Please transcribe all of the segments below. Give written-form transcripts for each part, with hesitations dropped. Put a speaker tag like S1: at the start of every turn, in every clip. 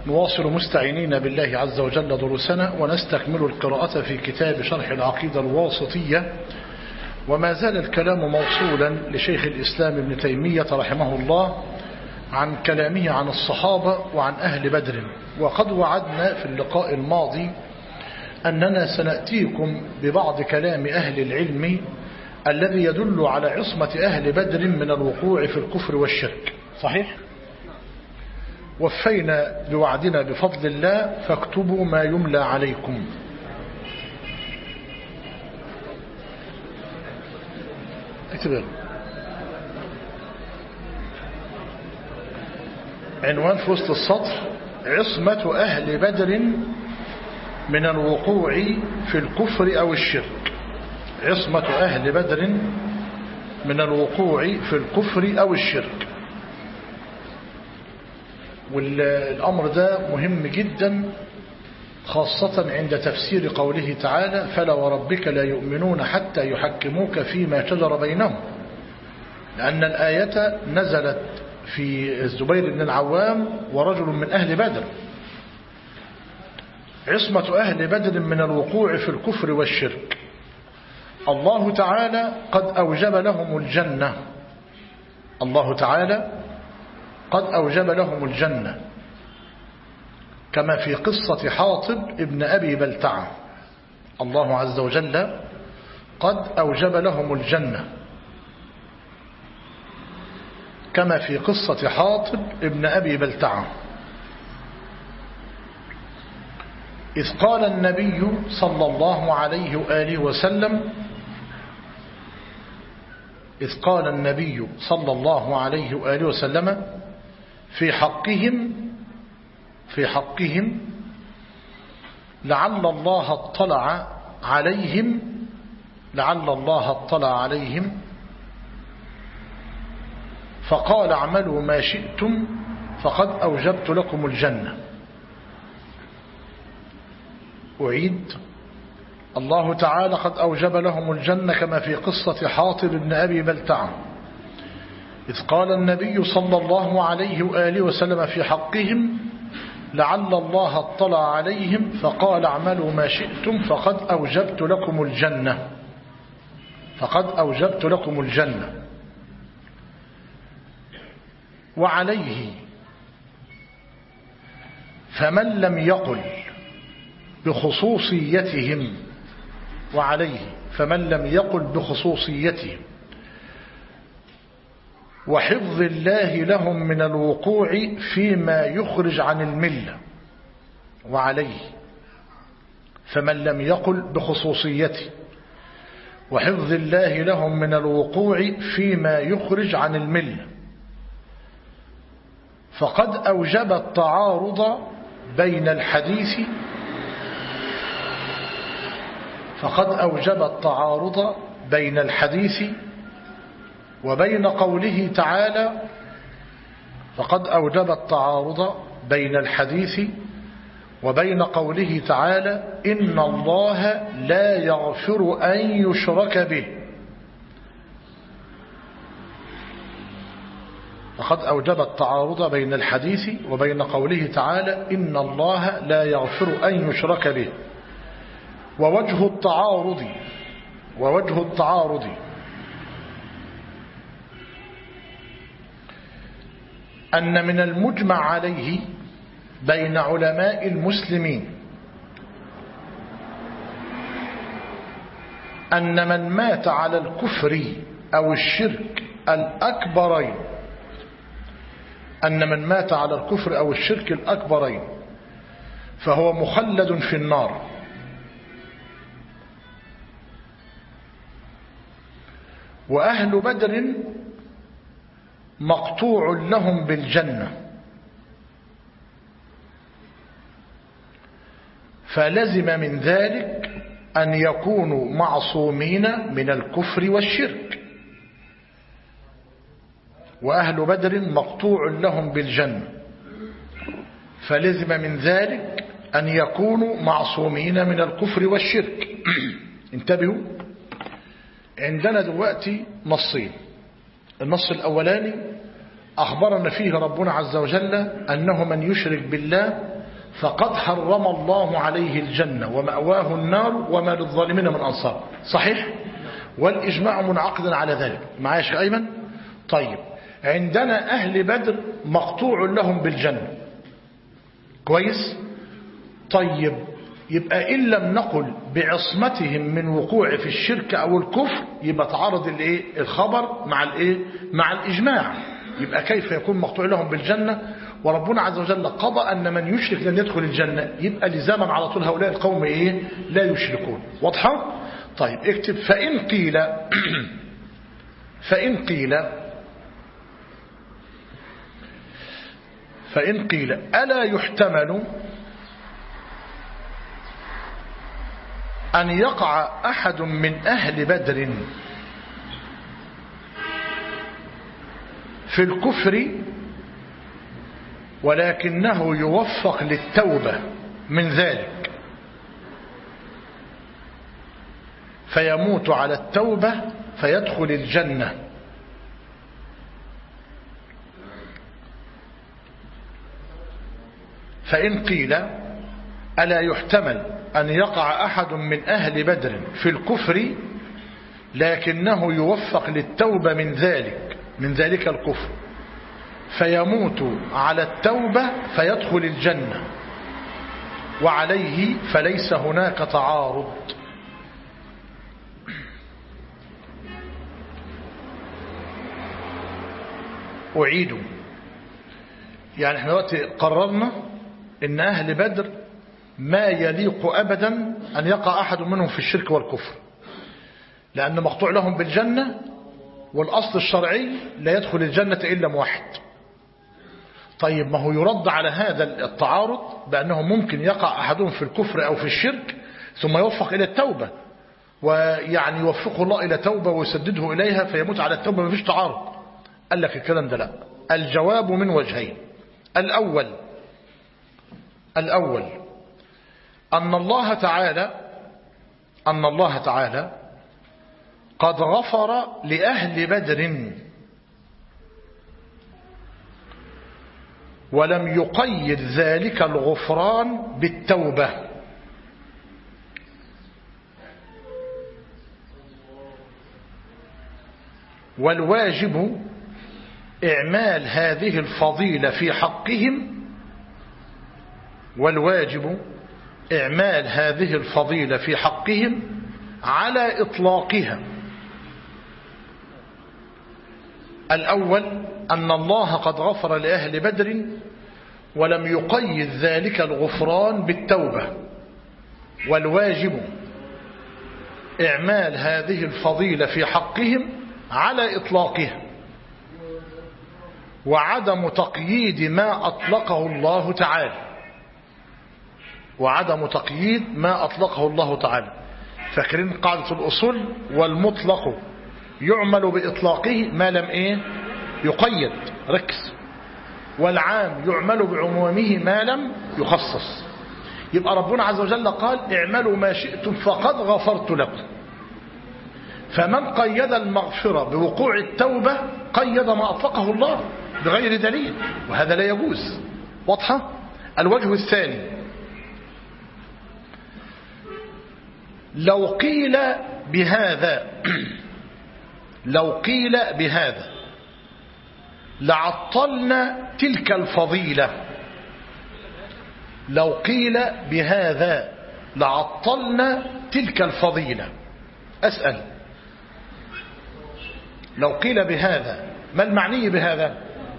S1: نواصل مستعينين بالله عز وجل دروسنا ونستكمل القراءة في كتاب شرح العقيدة الواسطية، وما زال الكلام موصولا لشيخ الإسلام ابن تيمية رحمه الله عن كلامه عن الصحابة وعن أهل بدر. وقد وعدنا في اللقاء الماضي أننا سنأتيكم ببعض كلام أهل العلم الذي يدل على عصمة أهل بدر من الوقوع في الكفر والشرك. صحيح؟ وفينا بوعدنا بفضل الله، فاكتبوا ما يملى عليكم. اكتبوا عنوان في وسط السطر: عصمة أهل بدر من الوقوع في الكفر أو الشرك. عصمة أهل بدر من الوقوع في الكفر أو الشرك. والأمر ده مهم جدا، خاصة عند تفسير قوله تعالى: فلا وربك لا يؤمنون حتى يحكموك فيما شجر بينهم، لأن الآية نزلت في الزبير بن العوام ورجل من أهل بدر. عصمة أهل بدر من الوقوع في الكفر والشرك. الله تعالى قد أوجب لهم الجنة. الله تعالى قد أوجب لهم الجنة، كما في قصة حاطب ابن أبي بلتعة. الله عز وجل قد أوجب لهم الجنة، كما في قصة حاطب ابن أبي بلتعة. إذ قال النبي صلى الله عليه وآله وسلم إذ قال النبي صلى الله عليه وآله وسلم في حقهم لعل الله اطلع عليهم فقال: اعملوا ما شئتم فقد أوجبت لكم الجنة. أعيد: الله تعالى قد أوجب لهم الجنة، كما في قصة حاطب بن أبي بلتعة. إذ قال النبي صلى الله عليه وآله وسلم في حقهم لعل الله اطلع عليهم فقال: اعملوا ما شئتم فقد أوجبت لكم الجنة. وعليه فمن لم يقل بخصوصيتهم وحفظ الله لهم من الوقوع فيما يخرج عن الملة. وعليه فمن لم يقل بخصوصيته وحفظ الله لهم من الوقوع فيما يخرج عن الملة فقد أوجب التعارض بين الحديث وبين قوله تعالى إن الله لا يغفر أن يشرك به. فقد أوجب التعارض بين الحديث وبين قوله تعالى إن الله لا يغفر أن يشرك به. ووجه التعارض أن من المجمع عليه بين علماء المسلمين أن من مات على الكفر أو الشرك الأكبرين فهو مخلد في النار. وأهل بدر مقطوع لهم بالجنة، فلزم من ذلك أن يكونوا معصومين من الكفر والشرك. وأهل بدر مقطوع لهم بالجنة، فلزم من ذلك أن يكونوا معصومين من الكفر والشرك. انتبهوا، عندنا دلوقتي نصين. النص الأولاني أخبرنا فيه ربنا عز وجل أنه من يشرك بالله فقد حرم الله عليه الجنة ومأواه النار وما للظالمين من أنصار. صحيح؟ والإجماع منعقد على ذلك. معايا يا شيخ أيمن؟ طيب، عندنا أهل بدر مقطوع لهم بالجنة. كويس؟ طيب، يبقى إن لم نقل بعصمتهم من وقوع في الشرك أو الكفر، يبقى تعارض الخبر مع الإجماع. يبقى كيف يكون مقطوع لهم بالجنة وربنا عز وجل قضى أن من يشرك لن يدخل الجنة؟ يبقى لزاما على طول هؤلاء القوم لا يشركون. واضحة؟ طيب اكتب: فإن قيل ألا يحتمل أن يقع أحد من أهل بدر في الكفر ولكنه يوفق للتوبة من ذلك فيموت على التوبة فيدخل الجنة، فإن قيل ألا يحتمل أن يقع أحد من أهل بدر في الكفر لكنه يوفق للتوبة من ذلك الكفر فيموت على التوبة فيدخل الجنة وعليه فليس هناك تعارض. أعيد، يعني احنا دلوقتي قررنا ان أهل بدر ما يليق أبدا أن يقع أحد منهم في الشرك والكفر، لأن مقطوع لهم بالجنة، والأصل الشرعي لا يدخل الجنة إلا موحد. طيب، ما هو يرد على هذا التعارض بأنه ممكن يقع أحدهم في الكفر أو في الشرك ثم يوفق إلى التوبة، ويعني يوفقه الله إلى توبة ويسدده إليها فيموت على التوبة، ما فيش تعارض. قال لك الكلام ده لا. الجواب من وجهين: الأول أن الله تعالى قد غفر لأهل بدر ولم يقيد ذلك الغفران بالتوبة، والواجب إعمال هذه الفضيلة في حقهم على إطلاقها. الأول أن الله قد غفر لأهل بدر ولم يقيد ذلك الغفران بالتوبة، والواجب إعمال هذه الفضيلة في حقهم على إطلاقها، وعدم تقييد ما أطلقه الله تعالى. فاكرين قاعدة الأصول: والمطلق يعمل بإطلاقه ما لم يقيد. ركز. والعام يعمل بعمومه ما لم يخصص. يبقى ربنا عز وجل قال: اعملوا ما شئتم فقد غفرت لكم. فمن قيد المغفرة بوقوع التوبة قيد ما أطلقه الله بغير دليل، وهذا لا يجوز. واضحة؟ الوجه الثاني: لو قيل بهذا لعطلنا تلك الفضيلة. أسأل: لو قيل بهذا ما المعني بهذا؟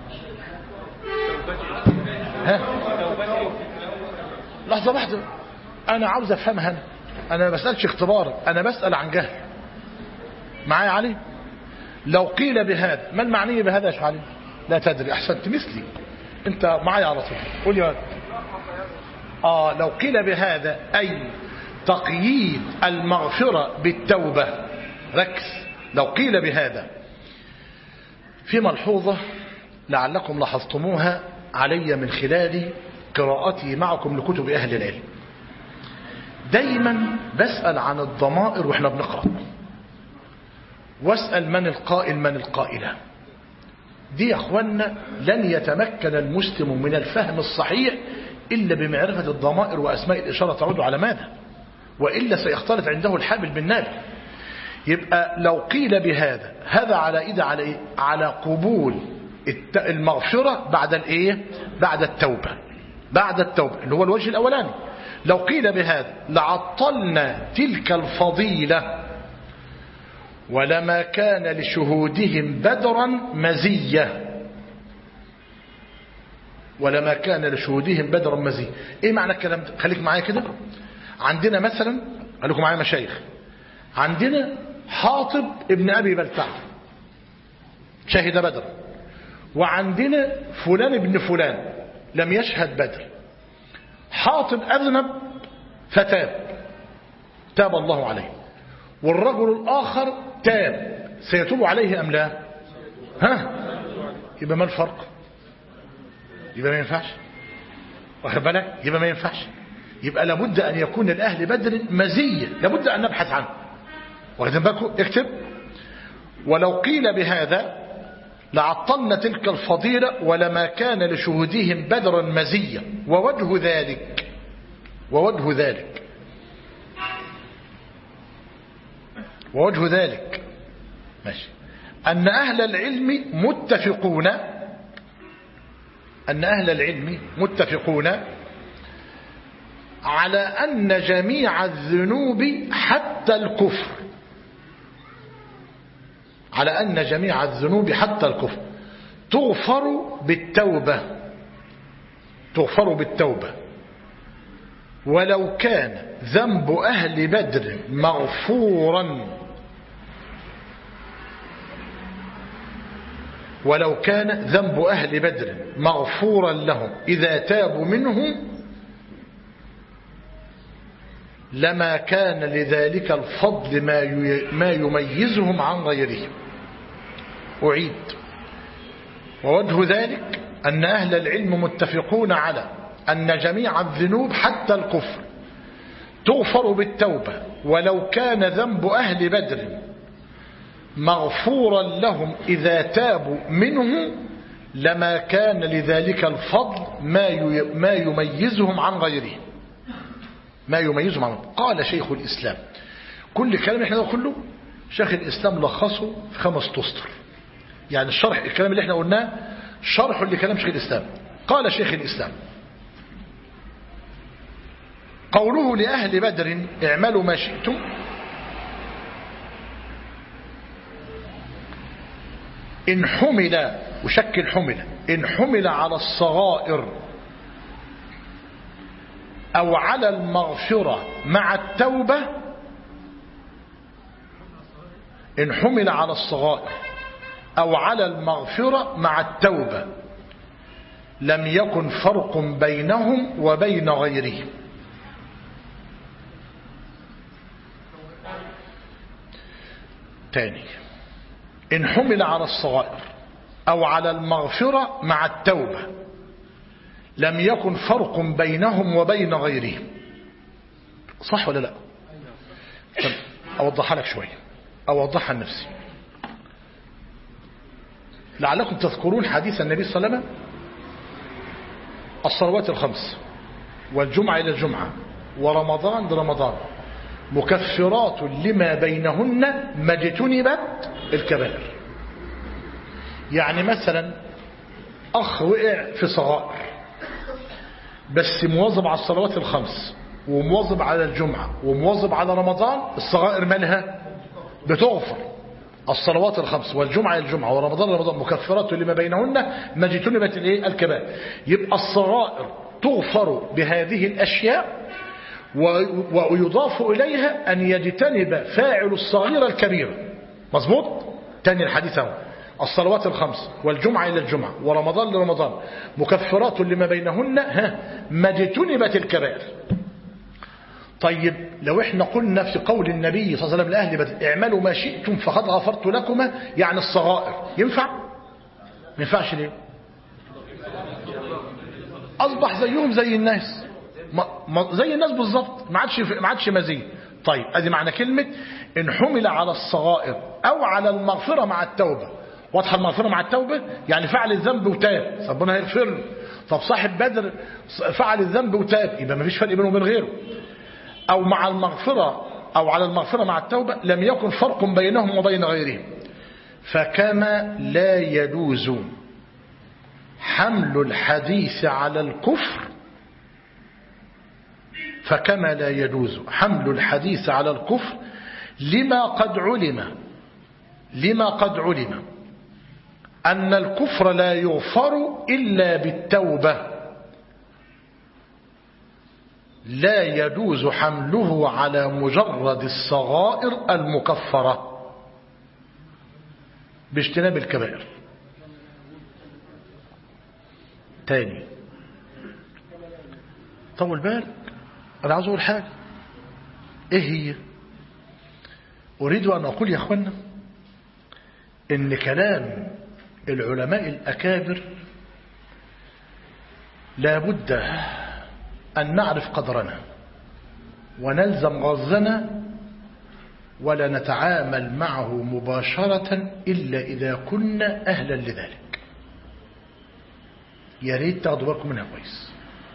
S1: لحظة واحدة، أنا عاوز أفهمها. أنا ما بسألش اختبار، أنا بسأل عن جهل. معايا علي؟ لو قيل بهذا ما المعني بهذا يا شيخ علي؟ لا تدري. أحسنت، مثلي أنت معايا على طول. قول يا لو قيل بهذا أي تقييد المغفرة بالتوبة. ركز. لو قيل بهذا، في ملحوظة لعلكم لاحظتموها علي من خلال قراءتي معكم لكتب أهل العلم. دايما بسأل عن الضمائر وإحنا بنقرأ، واسأل من القائل من القائلة. دي يا أخوانا لن يتمكن المسلم من الفهم الصحيح إلا بمعرفة الضمائر وأسماء الإشارة تعود على ماذا؟ وإلا سيختلط عنده الحابل بالنابل. يبقى لو قيل بهذا، هذا على إيه؟ على قبول المغفرة بعد الإيه؟ بعد التوبة، بعد التوبة اللي هو الوجه الأولاني. لو قيل بهذا لعطلنا تلك الفضيلة ولما كان لشهودهم بدرا مزية، ولما كان لشهودهم بدرا مزية. ايه معنى الكلام ده؟ خليك معايا كده. عندنا مثلا، خليكم معايا مشايخ، عندنا حاطب ابن أبي بلتع شهد بدر، وعندنا فلان ابن فلان لم يشهد بدر. حاطب أذنب تاب الله عليه، والرجل الآخر تاب، سيتوب عليه أم لا؟ يبقى ما الفرق؟ يبقى ما ينفعش، واخد بالك؟ يبقى ما ينفعش. يبقى لابد أن يكون لأهل بدر مزية، لابد أن نبحث عنه. واخدين بالكم؟ اكتب: ولو قيل بهذا لعطلنا تلك الفضيلة ولما كان لشهودهم بدرا مزية. ووجه ذلك ماشي أن أهل العلم متفقون على أن جميع الذنوب حتى الكفر، على أن جميع الذنوب حتى الكفر تغفر بالتوبة، ولو كان ذنب أهل بدر مغفورا، ولو كان ذنب أهل بدر مغفورا لهم إذا تابوا منه لما كان لذلك الفضل ما يميزهم عن غيرهم. أعيد: ووجه ذلك أن أهل العلم متفقون على أن جميع الذنوب حتى الكفر تغفر بالتوبة، ولو كان ذنب أهل بدر مغفورا لهم إذا تابوا منه لما كان لذلك الفضل ما يميزهم عن غيرهم، ما يميزهم عن غيرهم. قال شيخ الإسلام، كل كلام احنا ده كله شيخ الإسلام لخصه في 5 أسطر، يعني الشرح الكلام اللي احنا قلناه شرح لكلام شيخ الإسلام. قال شيخ الإسلام: قوله لأهل بدر اعملوا ما شئتم إن حمل، وشكل حمل، إن حمل على الصغائر أو على المغفرة مع التوبة، إن حمل على الصغائر أو على المغفرة مع التوبة لم يكن فرق بينهم وبين غيرهم. تاني: إن حمل على الصغائر أو على المغفرة مع التوبة لم يكن فرق بينهم وبين غيرهم. صح ولا لا؟ طب أوضحها لك شوية، أوضحها لنفسي لعلكم تذكرون حديث النبي صلى الله عليه وسلم: الصلوات الخمس والجمعة إلى الجمعة ورمضان لرمضان مكفرات لما بينهن ما اجتنبت الكبائر. يعني مثلا أخ وقع في صغائر بس مواظب على الصلوات الخمس ومواظب على الجمعة ومواظب على رمضان، الصغائر مالها بتغفر. الصلوات الخمس والجمعة الجمعة ورمضان رمضان مكفرات لما بينهن ما اجتنبت الكبائر. يبقى الصغائر تغفر بهذه الأشياء، ويضاف إليها أن يجتنب فاعل الصغيرة الكبيرة. مظبوط؟ تاني الحديث اهو: الصلوات الخمس والجمعة إلى الجمعة ورمضان لرمضان مكفرات لما بينهن ما اجتنبت الكبائر. طيب لو احنا قلنا في قول النبي صلى الله عليه وسلم لأهل بدر اعملوا ما شئتم فقد غفرت لكما، يعني الصغائر، ينفع؟ ما ينفعش ليه؟ أصبح زيهم زي الناس، زي الناس بالظبط، ما عادش مزيد. طيب ادي معنى كلمة إن حمل على الصغائر أو على المغفرة مع التوبة. واضحة المغفرة مع التوبة، يعني فعل الذنب وتاب ربنا هيغفر له. طب صاحب بدر فعل الذنب وتاب، يبقى ما فيش فرق بينه وبين غيره. أو مع المغفرة أو على المغفرة مع التوبة لم يكن فرق بينهم وبين غيرهم. فكما لا يجوز حمل الحديث على الكفر، فكما لا يجوز حمل الحديث على الكفر لما قد علم أن الكفر لا يغفر إلا بالتوبة، لا يجوز حمله على مجرد الصغائر المكفرة باجتناب الكبائر. تاني طول بالك، أنا عاوز أقول حاجة. إيه هي؟ أريد أن أقول يا أخوانا إن كلام العلماء الأكابر لا بد أن نعرف قدرنا ونلزم غزنا، ولا نتعامل معه مباشرة إلا إذا كنا أهلا لذلك. يا ريت تاخدوا بالكم منها كويس،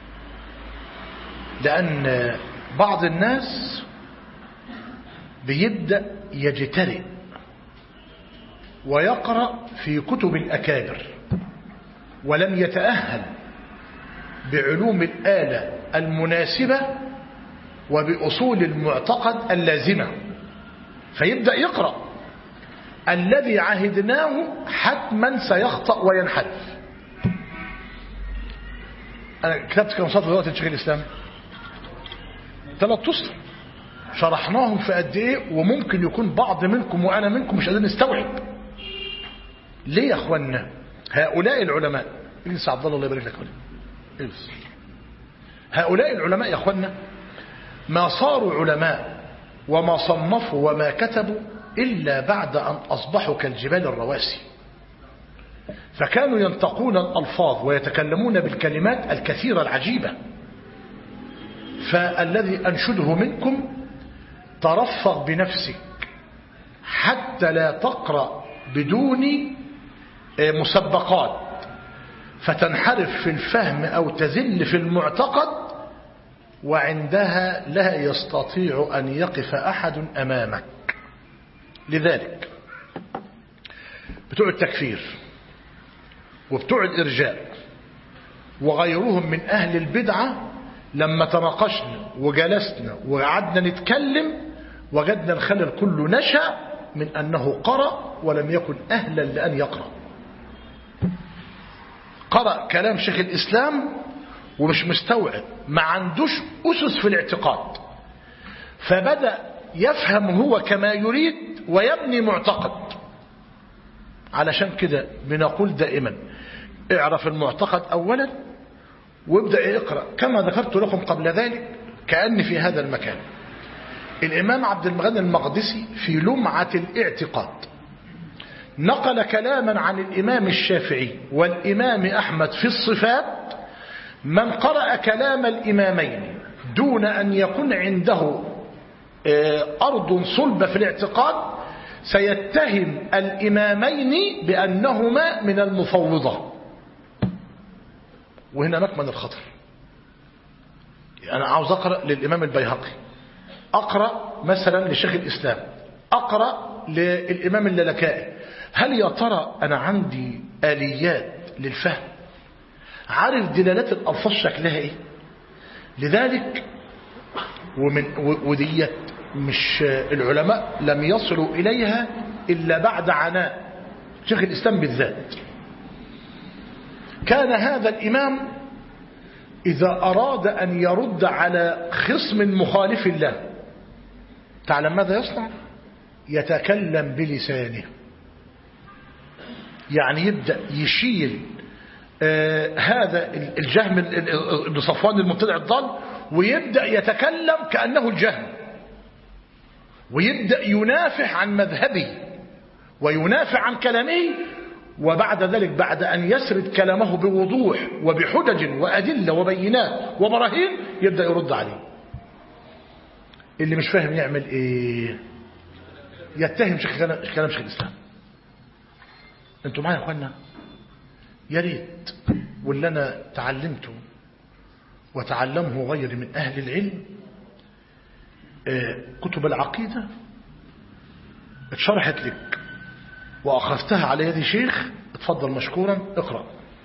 S1: لأن بعض الناس بيبدأ يجترئ ويقرأ في كتب الأكابر ولم يتأهل بعلوم الآلة المناسبة وبأصول المعتقد اللازمة، فيبدأ يقرأ الذي عهدناه حتما سيخطأ وينحرف. أنا كتبت كم سطر دلوقتي لشيخ الإسلام؟ 3 أسطر شرحناهم في قد إيه، وممكن يكون بعض منكم وأنا منكم مش قادرين نستوعب. ليه يا أخوانا؟ هؤلاء العلماء، اجلس عبد الله يبارك لك، اجلس. هؤلاء العلماء يا أخوانا ما صاروا علماء وما صنفوا وما كتبوا إلا بعد أن أصبحوا كالجبال الرواسي، فكانوا ينطقون الألفاظ ويتكلمون بالكلمات الكثيرة العجيبة. فالذي أنشده منكم ترفق بنفسك حتى لا تقرأ بدون مسبقات فتنحرف في الفهم أو تزل في المعتقد، وعندها لا يستطيع أن يقف أحد أمامك. لذلك بتوع التكفير وبتوع الإرجاء وغيرهم من أهل البدعة لما تناقشنا وجلسنا وقعدنا نتكلم وجدنا الخلل كله نشأ من أنه قرأ ولم يكن أهلا لأن يقرأ. قرأ كلام شيخ الإسلام ومش مستوعب، ما عندوش أسس في الاعتقاد، فبدأ يفهم هو كما يريد ويبني معتقد. علشان كده بنقول دائما اعرف المعتقد أولا وابدأ يقرأ. كما ذكرت لكم قبل ذلك كأن في هذا المكان الإمام عبد المغني المقدسي في لمعة الاعتقاد نقل كلاما عن الإمام الشافعي والإمام أحمد في الصفات: من قرأ كلام الإمامين دون أن يكون عنده أرض صلبة في الاعتقاد سيتهم الإمامين بأنهما من المفوضة. وهنا مكمن الخطر. أنا عاوز أقرأ للإمام البيهقي، أقرأ مثلا لشيخ الإسلام، أقرأ للإمام اللالكائي، هل يا ترى أنا عندي آليات للفهم؟ عارف دلالات الألفاظ شكلها إيه؟ لذلك وديت مش العلماء لم يصلوا إليها إلا بعد عناء، شيخ الإسلام بالذات. كان هذا الإمام إذا أراد أن يرد على خصم مخالف له تعلم ماذا يصنع؟ يتكلم بلسانه، يعني يبدأ يشيل هذا الجهم بن صفوان المبتدع الضال ويبدأ يتكلم كأنه الجهم، ويبدأ ينافح عن مذهبه وينافع عن كلامه، وبعد ذلك بعد أن يسرد كلامه بوضوح وبحجج وأدلة وبينات وبراهين يبدأ يرد عليه. اللي مش فاهم يعمل إيه؟ يتهم كلام شيخ الإسلام. انتوا معايا يا اخوانا؟ يا ريت واللي انا تعلمته وتعلمه غيري من اهل العلم كتب العقيدة اتشرحت لك واخذتها على يد شيخ، اتفضل مشكورا اقرأ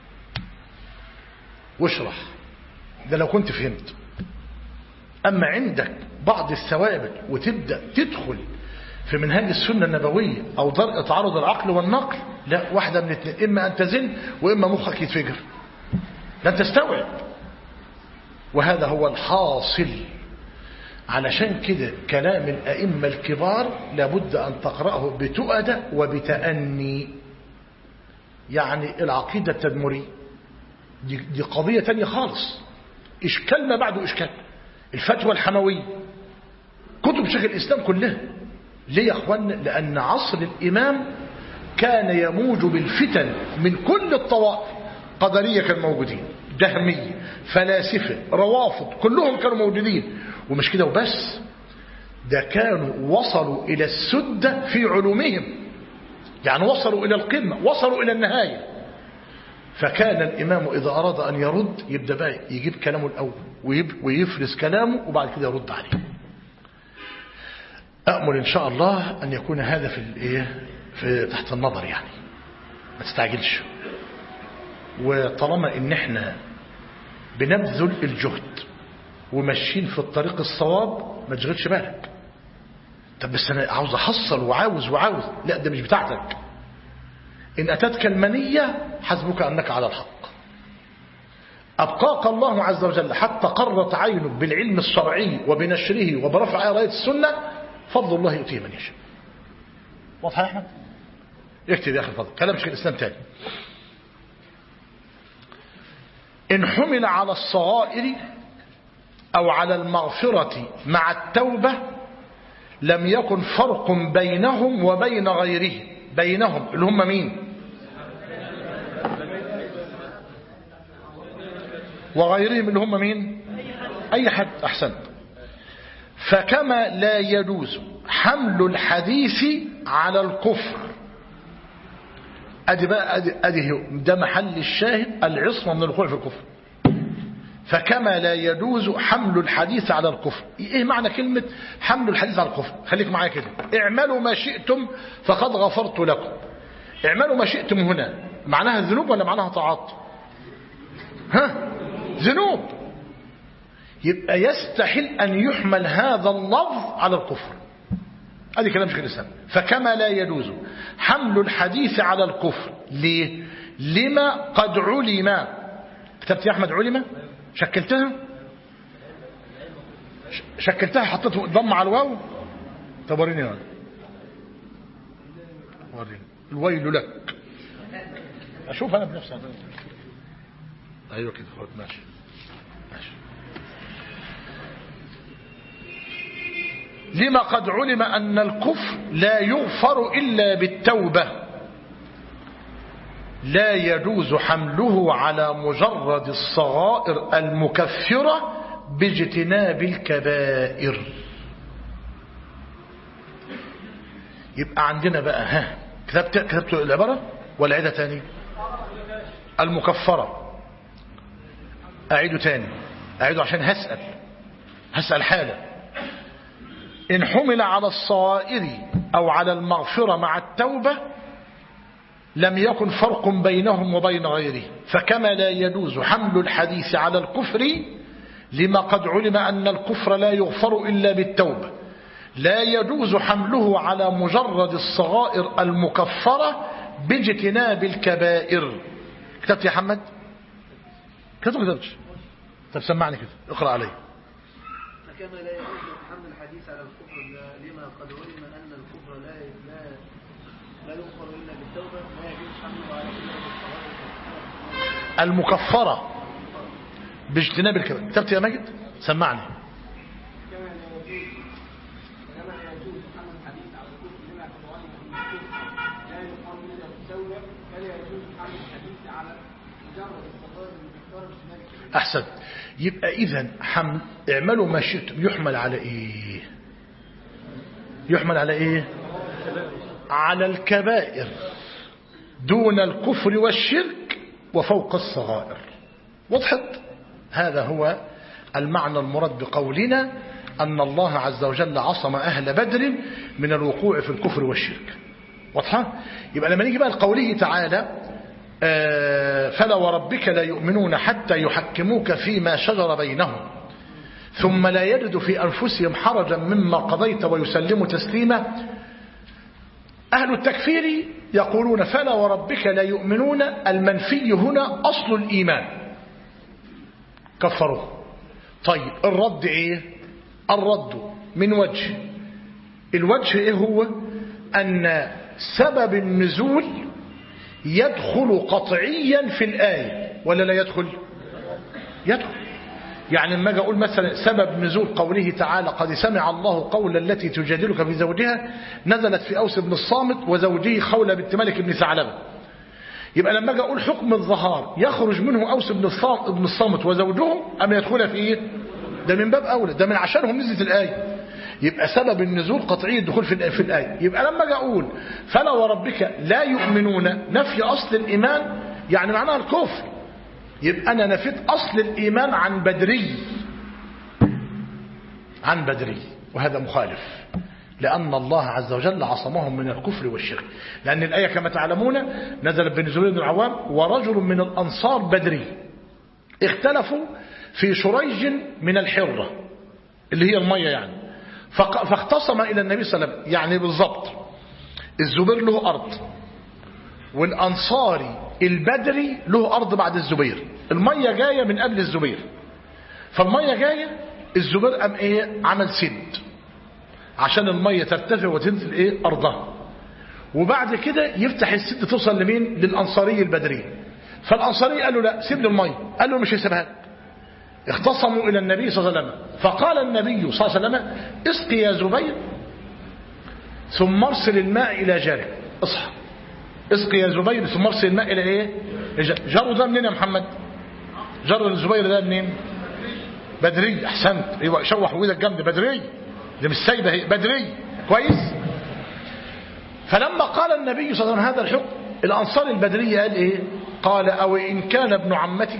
S1: واشرح، ده لو كنت فهمت. اما عندك بعض الثوابت وتبدأ تدخل في منهاج السنة النبوية او درء تعارض العقل والنقل، لا، واحدة من الاثنين، اما ان تزن واما مخك يتفجر، لن تستوعب. وهذا هو الحاصل. علشان كده كلام الأئمة الكبار لابد أن تقرأه بتؤدة وبتأني. يعني العقيدة التدمرية دي قضية تانية خالص، إشكال ما بعده إشكال. الفتوى الحموية، كتب شيخ الإسلام كلها. ليه يا أخوان؟ لأن عصر الإمام كان يموج بالفتن من كل الطوائف. قدرية كانوا موجودين، جهمية، فلاسفة، روافض، كلهم كانوا موجودين. ومش كده وبس، ده كانوا وصلوا إلى السدة في علومهم، يعني وصلوا إلى القمة، وصلوا إلى النهاية. فكان الإمام إذا أراد أن يرد يبدأ بقى يجيب كلامه الأول ويفرز كلامه وبعد كده يرد عليه. أأمل إن شاء الله أن يكون هذا في تحت النظر، يعني ما تستعجلش. وطالما إن احنا بنبذل الجهد وماشيين في الطريق الصواب ما تشغلش بالك. طب بس أنا عاوز أحصل وعاوز، لا، ده مش بتاعتك. إن أتتك المنية حسبك أنك على الحق. أبقاك الله عز وجل حتى قرت عينك بالعلم الشرعي وبنشره وبرفع راية السنة، فضل الله يؤتيه من يشاء. واضح يا أحمد؟ اكتب يا أخي الفضل كلام شيخ الإسلام تاني. إن حمل على الصغائر أو على المغفرة مع التوبة لم يكن فرق بينهم وبين غيرهم. بينهم اللي هم مين؟ وغيرهم اللي هم مين؟ أي حد. أحسنت. فكما لا يجوز حمل الحديث على الكفر، أدي بقى أدي ده محل الشاهد، العصمة من الوقوع في الكفر. فكما لا يجوز حمل الحديث على الكفر. ايه معنى كلمة حمل الحديث على الكفر؟ خليك معايا كده. اعملوا ما شئتم فقد غفرت لكم. اعملوا ما شئتم هنا معناها ذنوب ولا معناها طاعات؟ ذنوب. يبقى يستحيل أن يحمل هذا اللفظ على الكفر. هذه كلام شيخ الإسلام. فكما لا يجوز حمل الحديث على الكفر. ليه؟ لما قد علم. كتبت يا أحمد علم؟ شكلتها حطيته ضم على الواو. طب وريني هذا، وريني. الويل لك. أشوف أنا بنفسي. أيوة كده خلاص. ماشي. لما قد علم أن الكفر لا يغفر إلا بالتوبة لا يجوز حمله على مجرد الصغائر المكفرة باجتناب الكبائر. يبقى عندنا بقى كتبت العبارة ولا عيدها تاني؟ المكفرة. أعيده تاني، أعيده عشان هسأل حالة. إن حمل على الصغائر أو على المغفرة مع التوبة لم يكن فرق بينهم وبين غيره. فكما لا يجوز حمل الحديث على الكفر لما قد علم أن الكفر لا يغفر إلا بالتوبة لا يجوز حمله على مجرد الصغائر المكفرة باجتناب الكبائر. كتبت يا حمد؟ كتبتش؟ طب سمعني كده، اقرأ علي.
S2: فكما لا يجوز حمل الحديث على الكفر لما قد علم أن الكفر لا يغفر إلا بالتوبة لا يجوز حمله على الصغائر
S1: المكفرة باجتناب الكبائر. كتبت يا ماجد؟ سمعني. أحسن. يبقى إذن اعملوا ما شئتم يحمل على إيه؟ يحمل على إيه؟ على الكبائر دون الكفر والشرك وفوق الصغائر. وضحت؟ هذا هو المعنى المراد بقولنا أن الله عز وجل عصم أهل بدر من الوقوع في الكفر والشرك. واضحة؟ يبقى لما نيجي بقى لقوله تعالى فلا وربك لا يؤمنون حتى يحكموك فيما شجر بينهم ثم لا يجدوا في أنفسهم حرجا مما قضيت ويسلموا تسليما. أهل التكفير يقولون فلا وربك لا يؤمنون، المنفي هنا أصل الإيمان، كفروه. طيب الرد إيه؟ الرد من وجه. الوجه إيه هو؟ أن سبب النزول يدخل قطعيا في الآية ولا لا يدخل؟ يدخل. يعني لما اجي اقول مثلا سبب نزول قوله تعالى قد سمع الله قول التي تجادلك في زوجها نزلت في أوس بن الصامت وزوجه خولة بنت مالك بن ثعلبة. يبقى لما اجي اقول حكم الظهار يخرج منه أوس بن الصامت وزوجه أم يدخل في ايه؟ ده من باب أولى، ده من عشانهم نزلت الآية. يبقى سبب النزول قطعي الدخول في الآية. يبقى لما اجي اقول فلا وربك لا يؤمنون نفي أصل الإيمان يعني معناها الكفر، يبقى أنا نفيت أصل الإيمان عن بدري وهذا مخالف، لأن الله عز وجل عصمهم من الكفر والشرك. لأن الآية كما تعلمون نزلت بن زبير بن العوام ورجل من الأنصار بدري اختلفوا في شريج من الحرة اللي هي المية يعني، فاختصم إلى النبي صلى الله عليه وسلم. يعني بالضبط الزبير له أرض والأنصاري البدري له أرض بعد الزبير، المية جاية من قبل الزبير، فالمية جاية الزبير قام ايه عمل سد عشان المية ترتفع وتنزل ايه أرضها، وبعد كده يفتح السد توصل لمين؟ للأنصاري البدري. فالأنصاري قال له لا سيب لي المية، قال له مش هيسيبها. اختصموا إلى النبي صلى الله عليه وسلم، فقال النبي صلى الله عليه وسلم اسقي يا زبير ثم ارسل الماء إلى جارك. اصحى اسقي يا زبير ثم ارسل الماء إلى ايه؟ جره ده منين يا محمد؟ جر الزبير ده منين؟ بدري. احسنت، ايوه شوح وايدك جنب بدري، دي مش سايبه هي بدري كويس. فلما قال النبي صلى الله عليه وسلم هذا الحكم الانصار البدري قال ايه؟ قال او ان كان ابن عمتك.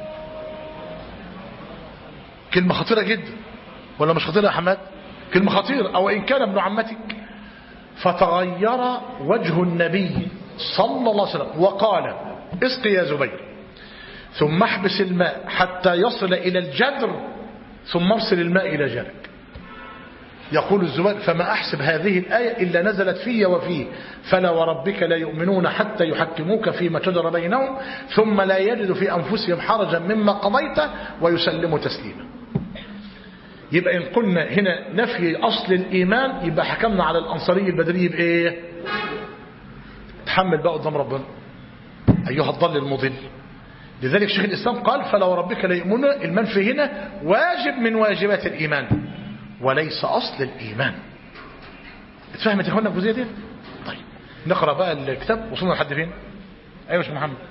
S1: كلمه خطيره جدا ولا مش خطيره يا حماد؟ كلمه خطيره. او ان كان ابن عمتك. فتغير وجه النبي صلى الله عليه وسلم وقال اسقي يا زبير ثم احبس الماء حتى يصل إلى الجدر ثم ارسل الماء إلى جارك. يقول الزبير فما أحسب هذه الآية إلا نزلت في وفيه فلا وربك لا يؤمنون حتى يحكموك فيما شجر بينهم ثم لا يجد في أنفسهم حرجا مما قضيت ويسلموا تسليما. يبقى إن قلنا هنا نفي أصل الإيمان يبقى حكمنا على الأنصاري البدري بإيه؟ تحمل بقى قدام ربنا أيها الضال المضل. لذلك شيخ الإسلام قال فلا وربك لا يؤمنون، المنفي هنا واجب من واجبات الإيمان وليس أصل الإيمان. اتفهمت يا اخوانا الجزئية دي؟ طيب نقرأ بقى الكتاب. وصلنا لحد فين؟ أيوة يا محمد.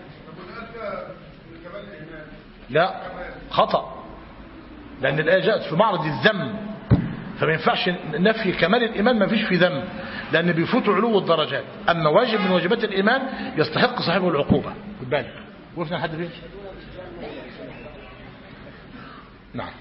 S1: لا خطأ، لأن الآية جاءت في معرض الذم، فما ينفعش نفي كمال الإيمان ما فيش في ذم، لأن بيفوت علو الدرجات. أما واجب من واجبات الإيمان يستحق صاحبه العقوبة. خد بالك. وقفنا لحد فين؟ نعم.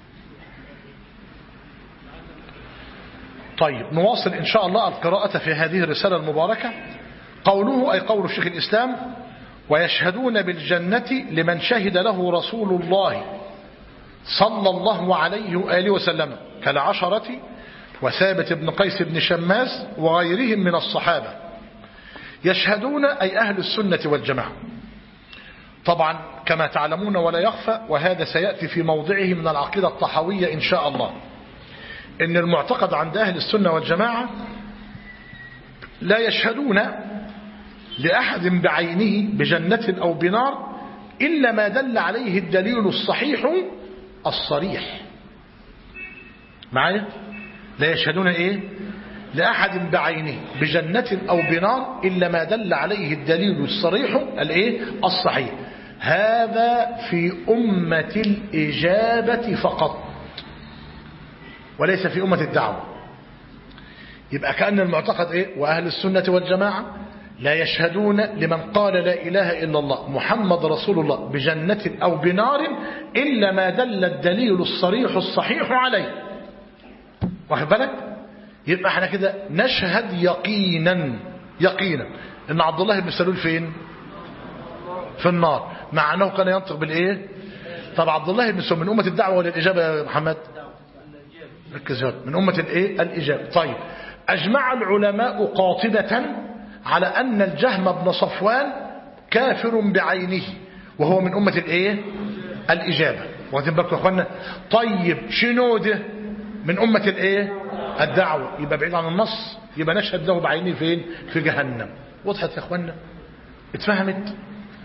S1: طيب نواصل إن شاء الله القراءة في هذه الرسالة المباركة. قوله أي قول الشيخ الإسلام ويشهدون بالجنة لمن شهد له رسول الله صلى الله عليه وآله وسلم كالعشرة وثابت بن قيس بن شماس وغيرهم من الصحابة. يشهدون أي أهل السنة والجماعة طبعا كما تعلمون ولا يخفى، وهذا سيأتي في موضعه من العقيدة الطحاوية إن شاء الله، إن المعتقد عند أهل السنة والجماعة لا يشهدون لأحد بعينه بجنة أو بنار إلا ما دل عليه الدليل الصحيح الصريح. معايا؟ لا يشهدون إيه؟ لأحد بعينه بجنة أو بنار إلا ما دل عليه الدليل الصريح الإيه؟ الصحيح. هذا في أمة الإجابة فقط وليس في أمة الدعوة. يبقى كأن المعتقد إيه؟ وأهل السنة والجماعة لا يشهدون لمن قال لا إله إلا الله محمد رسول الله بجنة أو بنار إلا ما دل الدليل الصريح الصحيح عليه. واخد بالك؟ يبقى احنا كده نشهد يقينا ان عبد الله بن سلول فين؟ في النار، مع انه كان ينطق بالايه؟ طب عبد الله بن سلول من امه الدعوه ولا الاجابه يا محمد؟ ركز من امه الايه؟ الاجابه. طيب اجمع العلماء قاطبه على ان الجهم بن صفوان كافر بعينه وهو من امه الايه؟ الاجابه. واخدين بالكم يا اخوانا؟ طيب شنوده من امه الايه؟ الدعوة، يبقى بعيد عن النص، يبقى نشهد له بعينه فين؟ في جهنم. وضحت يا اخوانا؟ اتفهمت؟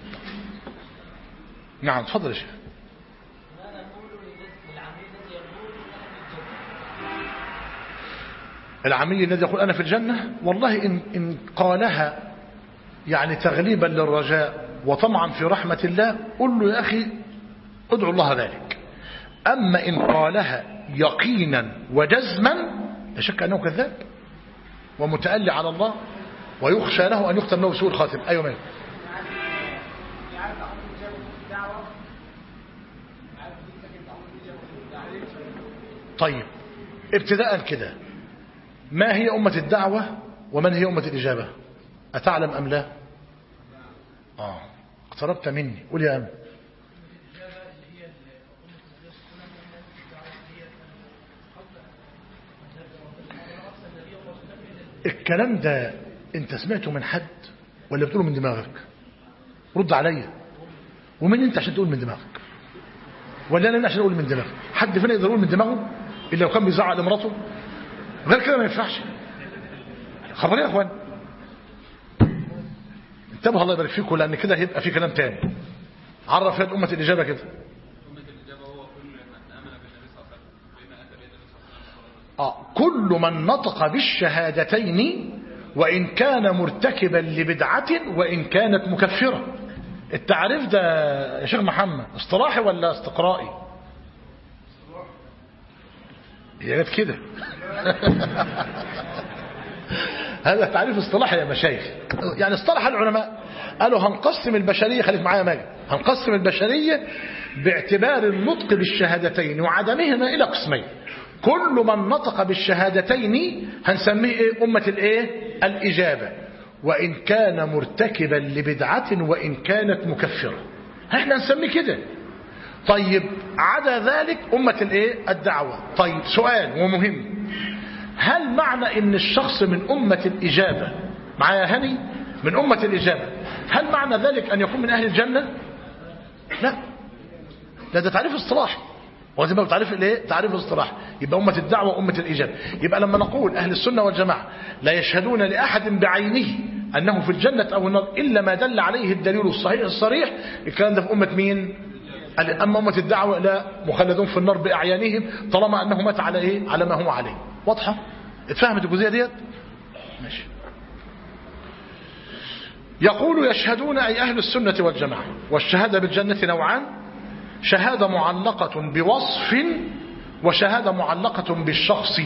S1: نعم اتفضل يا شيخ. العمي الذي يقول انا في الجنة، والله ان قالها يعني تغليبا للرجاء وطمعا في رحمة الله قل له يا اخي ادعو الله ذلك. اما ان قالها يقينا وجزما لا شك أنه كذاب ومتألي على الله ويخشى له أن يختم له سوء الخاتم. أيوة ماذا؟ طيب ابتداء كده، ما هي أمة الدعوة ومن هي أمة الإجابة؟ أتعلم أم لا؟ اقتربت مني، قول يا أم. الكلام ده انت سمعته من حد ولا بتقوله من دماغك؟ رد عليا. ومن انت عشان تقول من دماغك؟ ولا انا عشان اقول من دماغي؟ حد فينا يقدر يقول من دماغه الا لو كان بيزعق لمراته؟ غير كده ما ينفعش. خبريه يا اخوان، انتبهوا الله يبارك فيكم، لان كده هيبقى في كلام تاني. عرف يد امه الاجابه كده.
S3: امه الاجابه هو كل من امن بالنبي صلى الله عليه وسلم بما اتى به النبي صلى الله عليه وسلم.
S1: كل من نطق بالشهادتين وإن كان مرتكبا لبدعة وإن كانت مكفرة. التعريف ده يا شيخ محمد اصطلاحي ولا استقرائي؟ هي جت كده. هذا تعريف اصطلاحي يا مشايخ. يعني اصطلح العلماء قالوا هنقسم البشرية، خليك معايا ماجد، هنقسم البشرية باعتبار النطق بالشهادتين وعدمهما إلى قسمين. كل من نطق بالشهادتين هنسميه ايه؟ أمة الايه؟ الإجابة، وإن كان مرتكبا لبدعة وإن كانت مكفرة، احنا نسميه كده. طيب عدا ذلك أمة الايه؟ الدعوة. طيب سؤال ومهم، هل معنى ان الشخص من أمة الإجابة، معايا هني، من أمة الإجابة، هل معنى ذلك أن يكون من أهل الجنة؟ لا، ده تعريف اصطلاحي. وزي ما تعريف الايه؟ تعريف الاصطلاح. يبقى أمة الدعوة وأمة الإجابة. يبقى لما نقول أهل السنة والجماعة لا يشهدون لأحد بعينه أنه في الجنة أو النار إلا ما دل عليه الدليل الصحيح الصريح، الكلام ده في أمة مين؟ أما أمة الدعوة لا، مخلدون في النار بأعيانهم طالما أنه مات على إيه؟ على ما هو عليه. واضحة؟ اتفهمت الجزئية ديت؟ ماشي. يقول يشهدون أي أهل السنة والجماعة. والشهادة بالجنة نوعان: شهادة معلقة بوصف وشهادة معلقة بالشخص.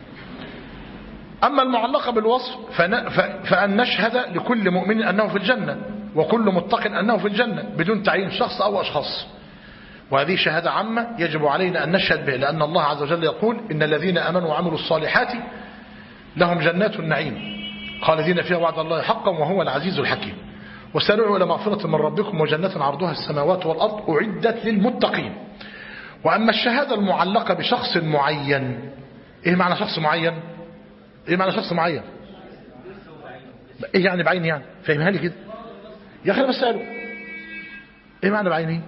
S1: أما المعلقة بالوصف فأن نشهد لكل مؤمن أنه في الجنة وكل متق أنه في الجنة بدون تعيين شخص أو أشخاص، وهذه شهادة عامة يجب علينا أن نشهد به، لأن الله عز وجل يقول إن الذين آمنوا وعملوا الصالحات لهم جنات النعيم خالدين فيها وعد الله حقا وهو العزيز الحكيم. وسارعوا إلى مغفرة من ربكم وجنة عرضها السماوات والأرض أعدت للمتقين. وأما الشهادة المعلقة بشخص معين، إيه معنى شخص معين؟ إيه معنى شخص معين؟ إيه يعني بعيني؟ يعني فهمها لي كده يا أخي، أنا بسأله إيه معنى بعيني؟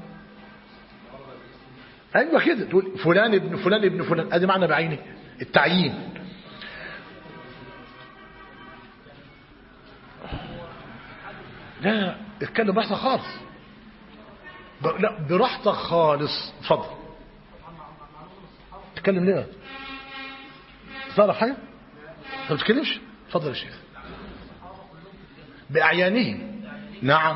S1: أيوة كده، تقول فلان ابن فلان ابن فلان، أدي معنى بعيني، التعيين. لا اتكلم براحتك خالص، لا براحتك خالص، اتفضل. تتكلم ليه؟ تعرف حاجه؟ انت ما بتتكلمش؟ اتفضل يا شيخ. باعيانهم، نعم.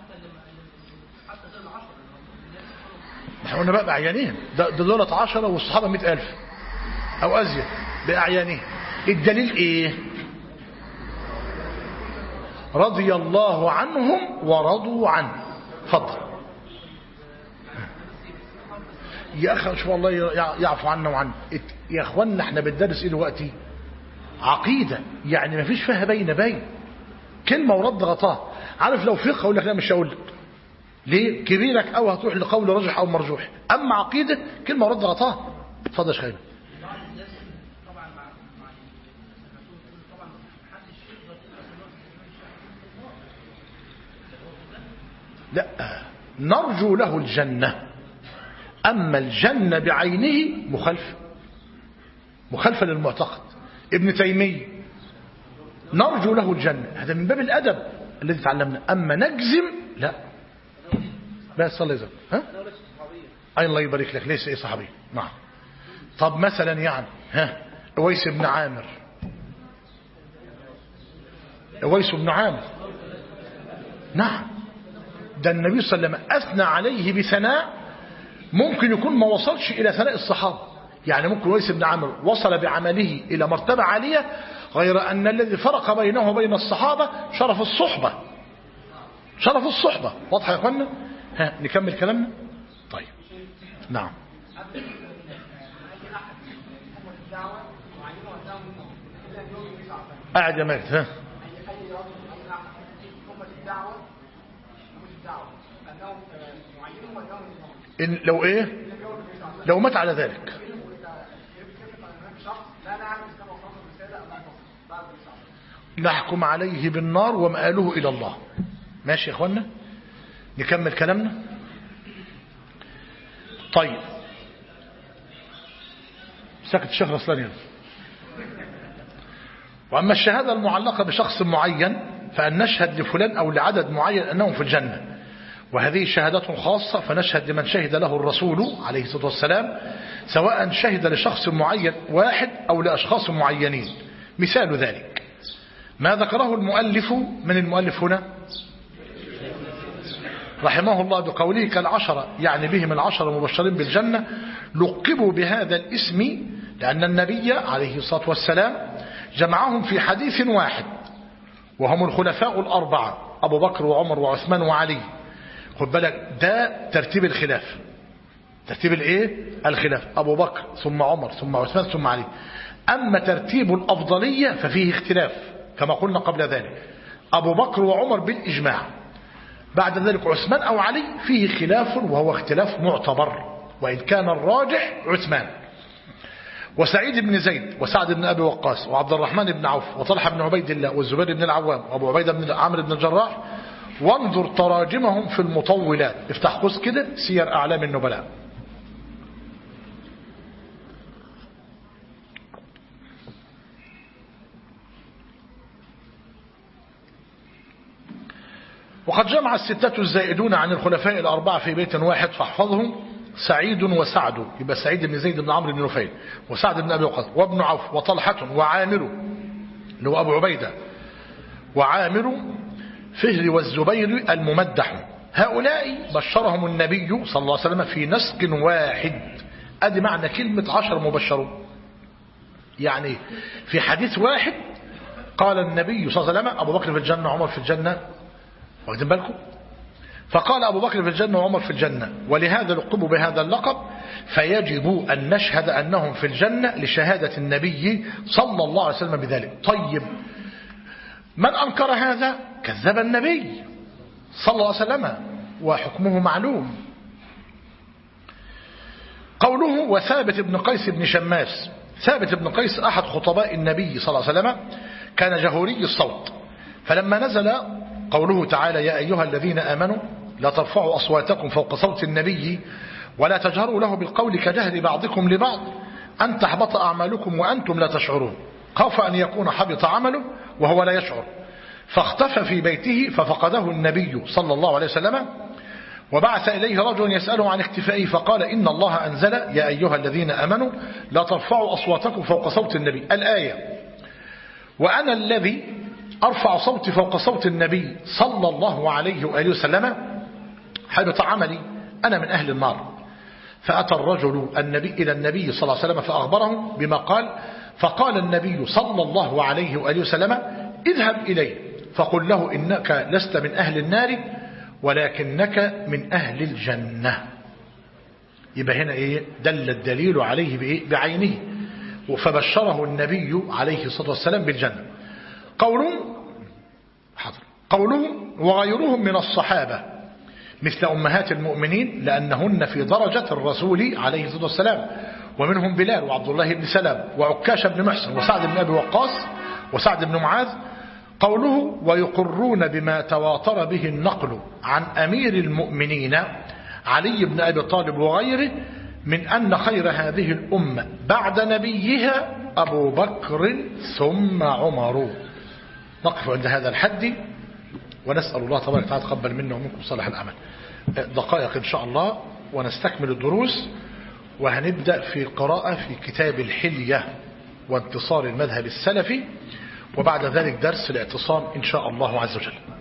S1: احنا قلنا بقى باعيانهم، ده دولة 10 والصحابه 100,000 او ازيد باعيانهم. الدليل ايه؟ رضي الله عنهم ورضوا عنه. اتفضل يا أخي، شو الله يعفو عنا وعنه. يا أخوانا احنا بندرس ايه دلوقتي؟ عقيدة، يعني ما فيش فيها بين كلمة ورد غطاء. عارف لو فقه اقول لك لا مش هقول لك ليه، كبيرك او هتروح لقول راجح او مرجوح. اما عقيدة كلمة ورد غطاء. اتفضل يا شيخ. لا، نرجو له الجنة، أما الجنة بعينه مخالفة للمعتقد. ابن تيمية نرجو له الجنة، هذا من باب الأدب الذي تعلمنا. أما نجزم لا. بس صلى الله عليه وسلم. أي الله يبارك لك. ليس إيه صحابي؟ نعم. طب مثلا يعني أويس بن عامر، أويس بن عامر نعم، ده النبي صلى الله عليه وسلم أثنى عليه بثناء ممكن يكون ما وصلش إلى ثناء الصحابة. يعني ممكن أويس بن عامر وصل بعمله إلى مرتبة عالية، غير أن الذي فرق بينه وبين الصحابة شرف الصحبة. شرف الصحبة. واضح يا أخوانا؟ نكمل كلامنا. طيب نعم. قاعد يا مجد. إن لو ايه، لو مات على ذلك نحكم عليه بالنار ومآله إلى الله. ماشي يا اخوانا، نكمل كلامنا. طيب سكت الشيخ رسلان. وأما الشهادة المعلقة بشخص معين فأن نشهد لفلان أو لعدد معين أنهم في الجنة، وهذه شهادة خاصة، فنشهد لمن شهد له الرسول عليه الصلاة والسلام، سواء شهد لشخص معين واحد أو لأشخاص معينين. مثال ذلك ما ذكره المؤلف. من المؤلف هنا رحمه الله بقوله كالعشرة، يعني بهم العشرة المبشرين بالجنة، لقبوا بهذا الاسم لأن النبي عليه الصلاة والسلام جمعهم في حديث واحد، وهم الخلفاء الأربعة أبو بكر وعمر وعثمان وعلي. خد بالك ده ترتيب الخلاف. ترتيب الايه؟ الخلاف. أبو بكر ثم عمر ثم عثمان ثم علي. أما ترتيب الأفضلية ففيه اختلاف كما قلنا قبل ذلك. أبو بكر وعمر بالإجماع، بعد ذلك عثمان أو علي فيه خلاف، وهو اختلاف معتبر، وإن كان الراجح عثمان. وسعيد بن زيد وسعد بن أبي وقاص وعبد الرحمن بن عوف وطلحة بن عبيد الله والزبير بن العوام وأبو عبيدة بن عمرو بن الجراح. وانظر تراجمهم في المطولات. افتح قوس كده سير أعلام النبلاء. وقد جمع الستة الزائدون عن الخلفاء الأربعة في بيت واحد فاحفظهم: سعيد وسعد، يبقى سعيد بن زيد بن عمرو بن نفيل وسعد بن أبي وقاص وابن عوف وطلحة وعامر اللي هو أبو عبيدة وعامر فهر والزبير الممدح. هؤلاء بشرهم النبي صلى الله عليه وسلم في نسق واحد. أدي معنى كلمة 10 مبشرون، يعني في حديث واحد قال النبي صلى الله عليه وسلم أبو بكر في الجنة وعمر في الجنة. واخدين بالكم؟ فقال أبو بكر في الجنة وعمر في الجنة، ولهذا لقبوا بهذا اللقب، فيجب أن نشهد أنهم في الجنة لشهادة النبي صلى الله عليه وسلم بذلك. طيب من أنكر هذا كذب النبي صلى الله عليه وسلم، وحكمه معلوم. قوله وثابت بن قيس بن شماس. ثابت بن قيس أحد خطباء النبي صلى الله عليه وسلم، كان جهوري الصوت، فلما نزل قوله تعالى يا أيها الذين آمنوا لا ترفعوا أصواتكم فوق صوت النبي ولا تجهروا له بالقول كجهر بعضكم لبعض أن تحبط أعمالكم وأنتم لا تشعرون، خاف أن يكون حبط عمله وهو لا يشعر، فاختفى في بيته ففقده النبي صلى الله عليه وسلم، وبعث إليه رجل يسأله عن اختفائه فقال إن الله أنزل يا أيها الذين آمنوا لا ترفعوا أصواتكم فوق صوت النبي الآية. وأنا الذي أرفع صوتي فوق صوت النبي صلى الله عليه وآله وسلم حبط عملي، أنا من أهل النار. فأتى الرجل إلى النبي صلى الله عليه وسلم فأخبره بما قال، فقال النبي صلى الله عليه وآله وسلم اذهب إليه فقل له إنك لست من أهل النار ولكنك من أهل الجنة. يبقى هنا إيه؟ دل الدليل عليه بإيه؟ بعينه. فبشره النبي عليه الصلاة والسلام بالجنة. قولهم وغيرهم من الصحابة مثل أمهات المؤمنين لأنهن في درجة الرسول عليه الصلاة والسلام، ومنهم بلال وعبد الله بن سلام وعكاش بن محسن وسعد بن أبي وقاص وسعد بن معاذ. قوله ويقرون بما تواتر به النقل عن أمير المؤمنين علي بن أبي طالب وغيره من أن خير هذه الأمة بعد نبيها أبو بكر ثم عمر. نقف عند هذا الحد ونسأل الله تبارك وتعالى تقبل منا ومنكم صالح الأعمال. دقائق إن شاء الله ونستكمل الدروس، وهنبدأ في قراءة في كتاب الحلية وانتصار المذهب السلفي، وبعد ذلك درس الاعتصام إن شاء الله عز وجل.